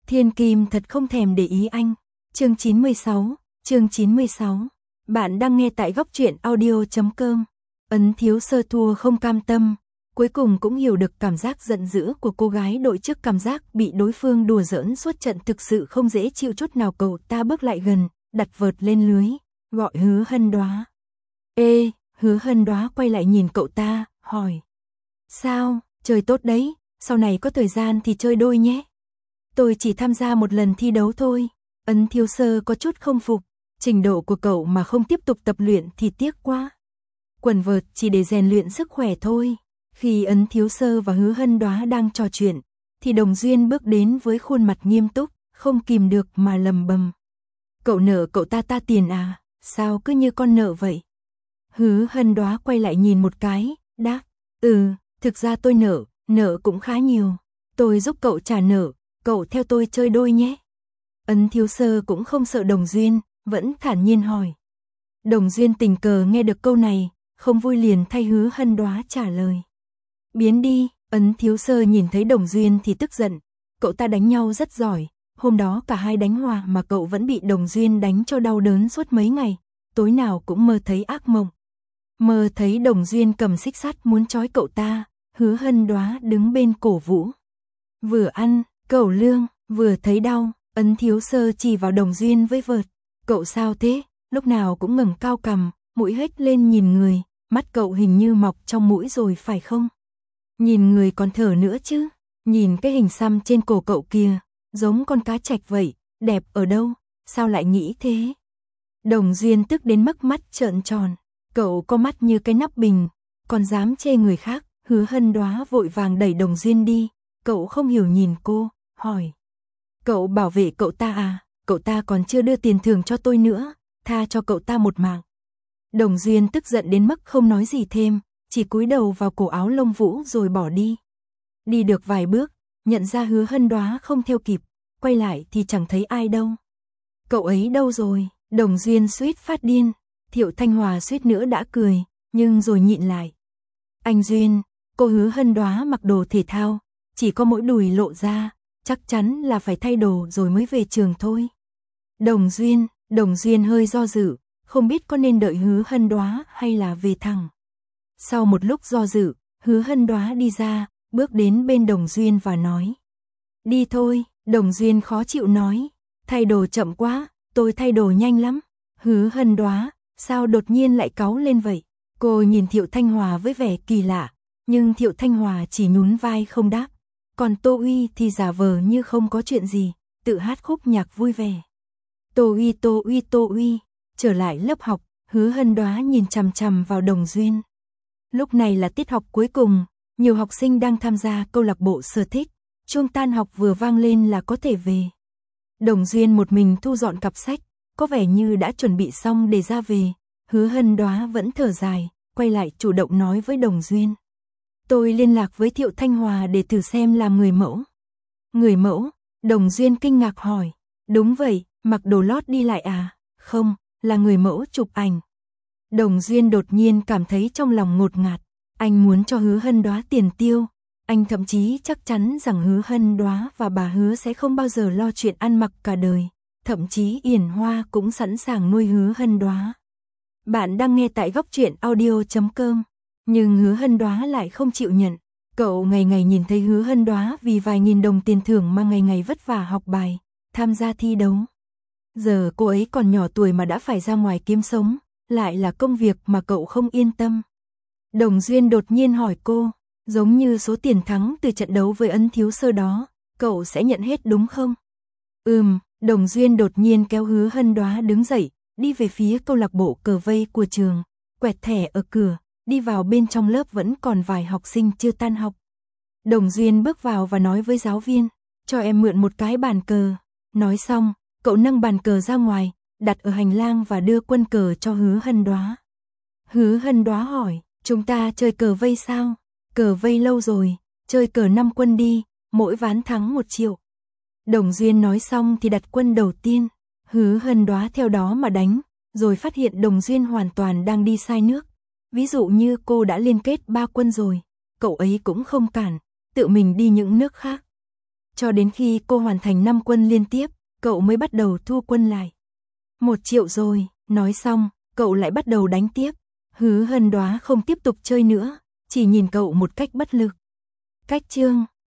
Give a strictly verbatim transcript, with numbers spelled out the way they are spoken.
Thiên Kim thật không thèm để ý anh. Chương chín mươi sáu, chương chín mươi sáu. Bạn đang nghe tại góc truyện audio chấm com. Ấn Thiếu Sơ thua không cam tâm, cuối cùng cũng hiểu được cảm giác giận dữ của cô gái đội trước, cảm giác bị đối phương đùa giỡn suốt trận thực sự không dễ chịu chút nào. Cậu ta bước lại gần, đặt vợt lên lưới, gọi Hứa Hân Đoá. Ê, Hứa Hân Đoá quay lại nhìn cậu ta, hỏi. Sao, chơi tốt đấy, sau này có thời gian thì chơi đôi nhé. Tôi chỉ tham gia một lần thi đấu thôi. Ấn Thiếu Sơ có chút không phục, trình độ của cậu mà không tiếp tục tập luyện thì tiếc quá. Quần vợt chỉ để rèn luyện sức khỏe thôi. Khi Ấn Thiếu Sơ và Hứa Hân Đoá đang trò chuyện, thì Đồng Duyên bước đến với khuôn mặt nghiêm túc, không kìm được mà lầm bầm. Cậu nợ cậu ta ta tiền à, sao cứ như con nợ vậy? Hứa Hân Đoá quay lại nhìn một cái, đáp, ừ, thực ra tôi nợ, nợ cũng khá nhiều. Tôi giúp cậu trả nợ, cậu theo tôi chơi đôi nhé. Ấn Thiếu Sơ cũng không sợ Đồng Duyên, vẫn thản nhiên hỏi. Đồng Duyên tình cờ nghe được câu này, không vui liền thay Hứa Hân Đoá trả lời. Biến đi. Ấn Thiếu Sơ nhìn thấy Đồng Duyên thì tức giận, cậu ta đánh nhau rất giỏi, hôm đó cả hai đánh hòa mà cậu vẫn bị Đồng Duyên đánh cho đau đớn suốt mấy ngày, tối nào cũng mơ thấy ác mộng. Mơ thấy Đồng Duyên cầm xích sắt muốn trói cậu ta, Hứa Hân Đoá đứng bên cổ vũ. Vừa ăn, cẩu lương, vừa thấy đau, Ấn Thiếu Sơ chỉ vào Đồng Duyên với vợt. Cậu sao thế, lúc nào cũng ngẩng cao cằm, mũi hếch lên nhìn người, mắt cậu hình như mọc trong mũi rồi phải không? Nhìn người còn thở nữa chứ, nhìn cái hình xăm trên cổ cậu kìa, giống con cá trạch vậy, đẹp ở đâu, sao lại nghĩ thế? Đồng Duyên tức đến mức mắt trợn tròn, cậu có mắt như cái nắp bình, còn dám chê người khác. Hứa Hân Đoá vội vàng đẩy Đồng Duyên đi, cậu không hiểu nhìn cô, hỏi. Cậu bảo vệ cậu ta à, cậu ta còn chưa đưa tiền thưởng cho tôi nữa, tha cho cậu ta một mạng. Đồng Duyên tức giận đến mức không nói gì thêm, chỉ cúi đầu vào cổ áo lông vũ rồi bỏ đi. Đi được vài bước, nhận ra Hứa Hân Đoá không theo kịp, quay lại thì chẳng thấy ai đâu. Cậu ấy đâu rồi? Đồng Duyên suýt phát điên, Thiệu Thanh Hòa suýt nữa đã cười, nhưng rồi nhịn lại. Anh Duyên, cô Hứa Hân Đoá mặc đồ thể thao, chỉ có mỗi đùi lộ ra, chắc chắn là phải thay đồ rồi mới về trường thôi. Đồng Duyên, Đồng Duyên hơi do dự, không biết có nên đợi Hứa Hân Đoá hay là về thẳng. Sau một lúc do dự, Hứa Hân Đoá đi ra, bước đến bên Đồng Duyên và nói. Đi thôi. Đồng Duyên khó chịu nói. Thay đồ chậm quá, tôi thay đồ nhanh lắm. Hứa Hân Đoá, sao đột nhiên lại cáu lên vậy? Cô nhìn Thiệu Thanh Hòa với vẻ kỳ lạ, nhưng Thiệu Thanh Hòa chỉ nhún vai không đáp. Còn Tô Uy thì giả vờ như không có chuyện gì, tự hát khúc nhạc vui vẻ. Tô Uy Tô Uy Tô Uy, trở lại lớp học, Hứa Hân Đoá nhìn chằm chằm vào Đồng Duyên. Lúc này là tiết học cuối cùng, nhiều học sinh đang tham gia câu lạc bộ sở thích, chuông tan học vừa vang lên là có thể về. Đồng Duyên một mình thu dọn cặp sách, có vẻ như đã chuẩn bị xong để ra về. Hứa Hân Đoá vẫn thở dài, quay lại chủ động nói với Đồng Duyên. Tôi liên lạc với Thiệu Thanh Hòa để thử xem làm người mẫu. Người mẫu? Đồng Duyên kinh ngạc hỏi. Đúng vậy, mặc đồ lót đi lại à? Không, là người mẫu chụp ảnh. Đồng Duyên đột nhiên cảm thấy trong lòng ngột ngạt. Anh muốn cho Hứa Hân Đoá tiền tiêu. Anh thậm chí chắc chắn rằng Hứa Hân Đoá và bà Hứa sẽ không bao giờ lo chuyện ăn mặc cả đời. Thậm chí Yển Hoa cũng sẵn sàng nuôi Hứa Hân Đoá. Bạn đang nghe tại góc truyện audio chấm com. Nhưng Hứa Hân Đoá lại không chịu nhận. Cậu ngày ngày nhìn thấy Hứa Hân Đoá vì vài nghìn đồng tiền thưởng mà ngày ngày vất vả học bài, tham gia thi đấu. Giờ cô ấy còn nhỏ tuổi mà đã phải ra ngoài kiếm sống, lại là công việc mà cậu không yên tâm. Đồng Duyên đột nhiên hỏi cô, giống như số tiền thắng từ trận đấu với Ấn Thiếu Sơ đó, cậu sẽ nhận hết đúng không? Ừm, Đồng Duyên đột nhiên kéo Hứa Hân Đoá đứng dậy, đi về phía câu lạc bộ cờ vây của trường, quẹt thẻ ở cửa, đi vào bên trong lớp vẫn còn vài học sinh chưa tan học. Đồng Duyên bước vào và nói với giáo viên, cho em mượn một cái bàn cờ. Nói xong, cậu nâng bàn cờ ra ngoài, đặt ở hành lang và đưa quân cờ cho Hứa Hân Đoá. Hứa Hân Đoá hỏi, chúng ta chơi cờ vây sao? Cờ vây lâu rồi, chơi cờ năm quân đi, mỗi ván thắng một triệu. Đồng Duyên nói xong thì đặt quân đầu tiên. Hứa Hân Đoá theo đó mà đánh, rồi phát hiện Đồng Duyên hoàn toàn đang đi sai nước. Ví dụ như cô đã liên kết ba quân rồi, cậu ấy cũng không cản, tự mình đi những nước khác. Cho đến khi cô hoàn thành năm quân liên tiếp, cậu mới bắt đầu thu quân lại. Một triệu rồi, nói xong, cậu lại bắt đầu đánh tiếp. Hứa Hân Đoá không tiếp tục chơi nữa, chỉ nhìn cậu một cách bất lực. Cách chương